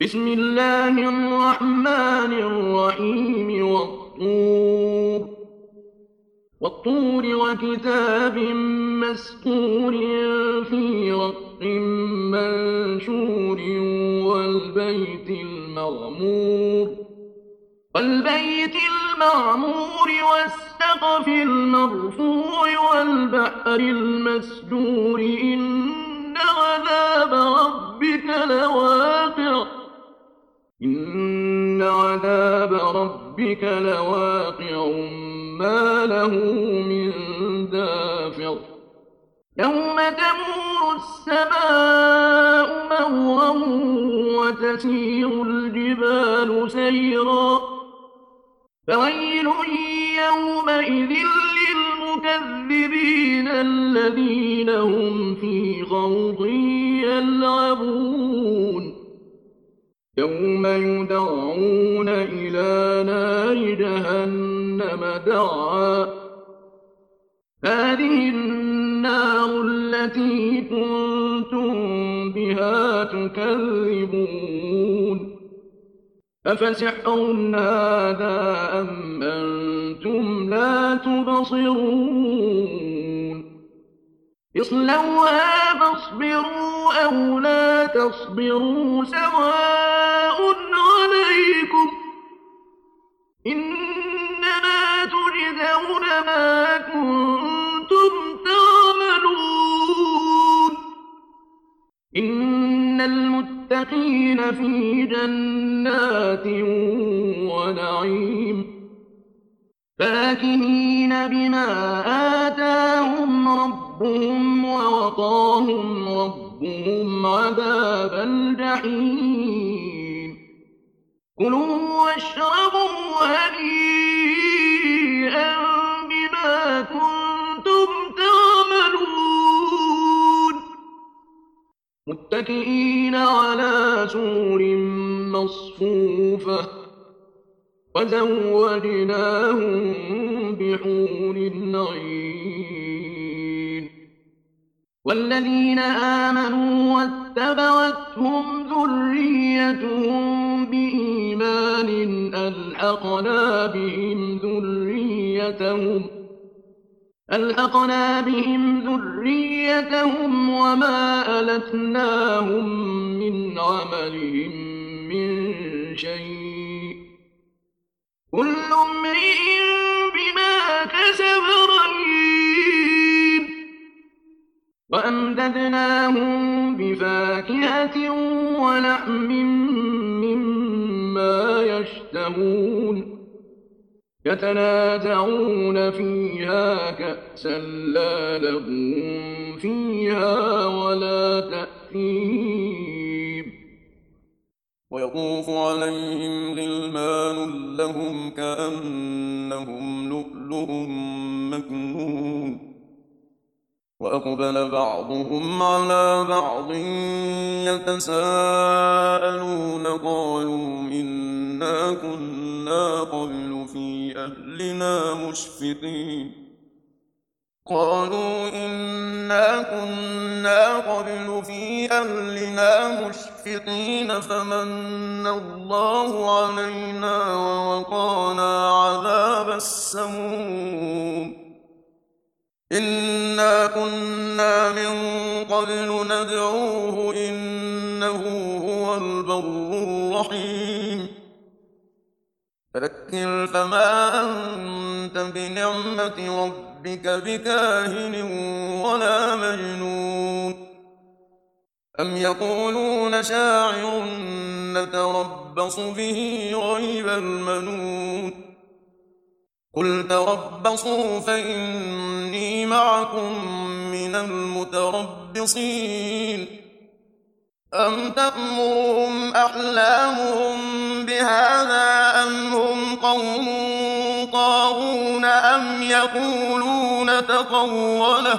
بسم الله الرحمن الرحيم والطور وكتاب مسطور في رق منشور والبيت المعمور والسقف المرفوع والبحر المسجور إن عذاب ربك لواقع ما له من دافع يوم تمور السماء مورا وتسير الجبال سيرا فويل يومئذ للمكذبين الذين هم في خوض يلعبون يوم يدعون إلى نار جهنم دعا هذه النار التي كنتم بها تكذبون أفسحر هذا أم أنتم لا تبصرون اصلوها فاصبروا أو لا تصبروا سواء عليكم إنما تجزون ما كنتم تعملون إن المتقين في جنات ونعيم فاكهين بما آتاهم ربهم ووقاهم ربهم عذاب الجحيم كلوا واشربوا هنيئا بما كنتم تعملون متكئين على سور مصفوفة وزوجناهم بحور عين والذين آمنوا واتبعتهم ذريتهم بإيمان ألحقنا بهم ذريتهم وما ألتناهم من عملهم من شيء كل امرئ بما كسب رهين وأمددناهم بفاكهة ولحم مما يشتهون يتنازعون فيها كأسا لا لغو فيها ولا تأثيم ويطوف عليهم غلمان لهم كأنهم لؤلؤ مكنون وأقبل بعضهم على بعض يتساءلون قالوا إنا كنا قبل في أهلنا مشفقين فمن الله علينا ووقانا عذاب السموم إنا كنا من قبل ندعوه إنه هو البر الرحيم فذكر فما أنت بنعمة ربك بكاهن ولا مجنون أم يقولون شاعر نتربص به ريب المنون قل تربصوا فإني معكم من المتربصين أم تأمرهم أحلامهم بهذا أم هم قوم طاغون أم يقولون تقوله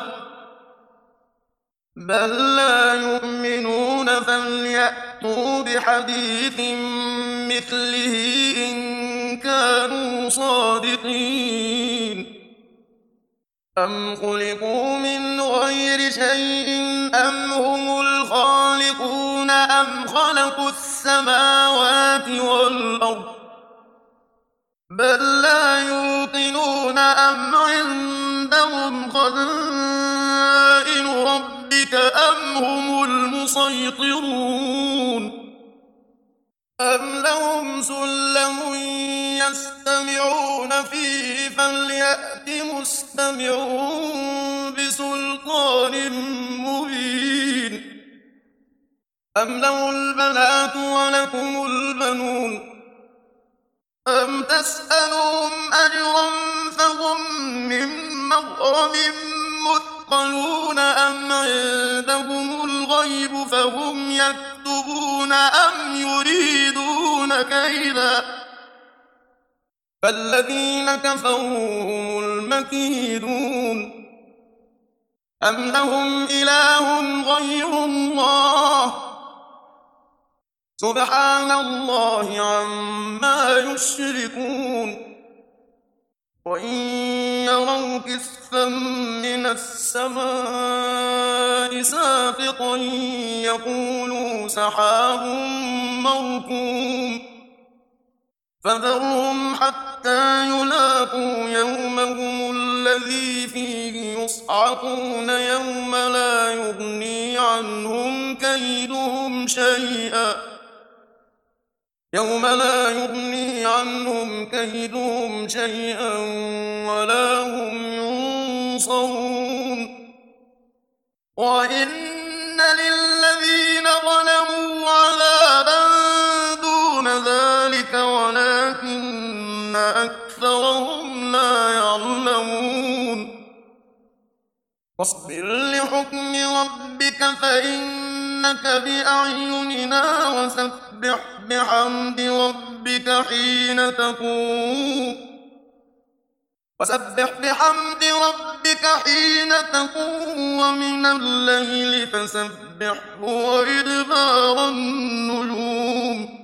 بل لا يؤمنون فليأتوا بحديث مثله إن كانوا صادقين أم خلقوا من غير شيء أم هم الخالقون أم أم خلقوا السماوات والأرض بل لا يوقنون أم عندهم خزائن ربك أم هم المسيطرون أم لهم سلم يستمعون فيه فليأت مستمعون بسلطان مبين أم له البنات ولكم البنون أم تسألهم أجرا فهم من مغرم مثقلون أم عندهم الغيب فهم يكتبون أم يريدون كيدا فالذين كفروا هم المكيدون أم لهم إله غير الله سبحان الله عما يشركون وإن يروا كسفا من السماء ساقطا يقولوا سحاب مركوم فذرهم حتى يلاقوا يومهم الذي فيه يصعقون يوم لا يغني عنهم كيدهم شيئا ولا هم ينصرون وإن للذين ظلموا عذابا دون ذلك ولكن أكثرهم لا يعلمون واصبر لحكم ربك فإنك بأعيننا وسبح بحمد ربك حين تقوم ومن الليل فسبحه وإدبار النجوم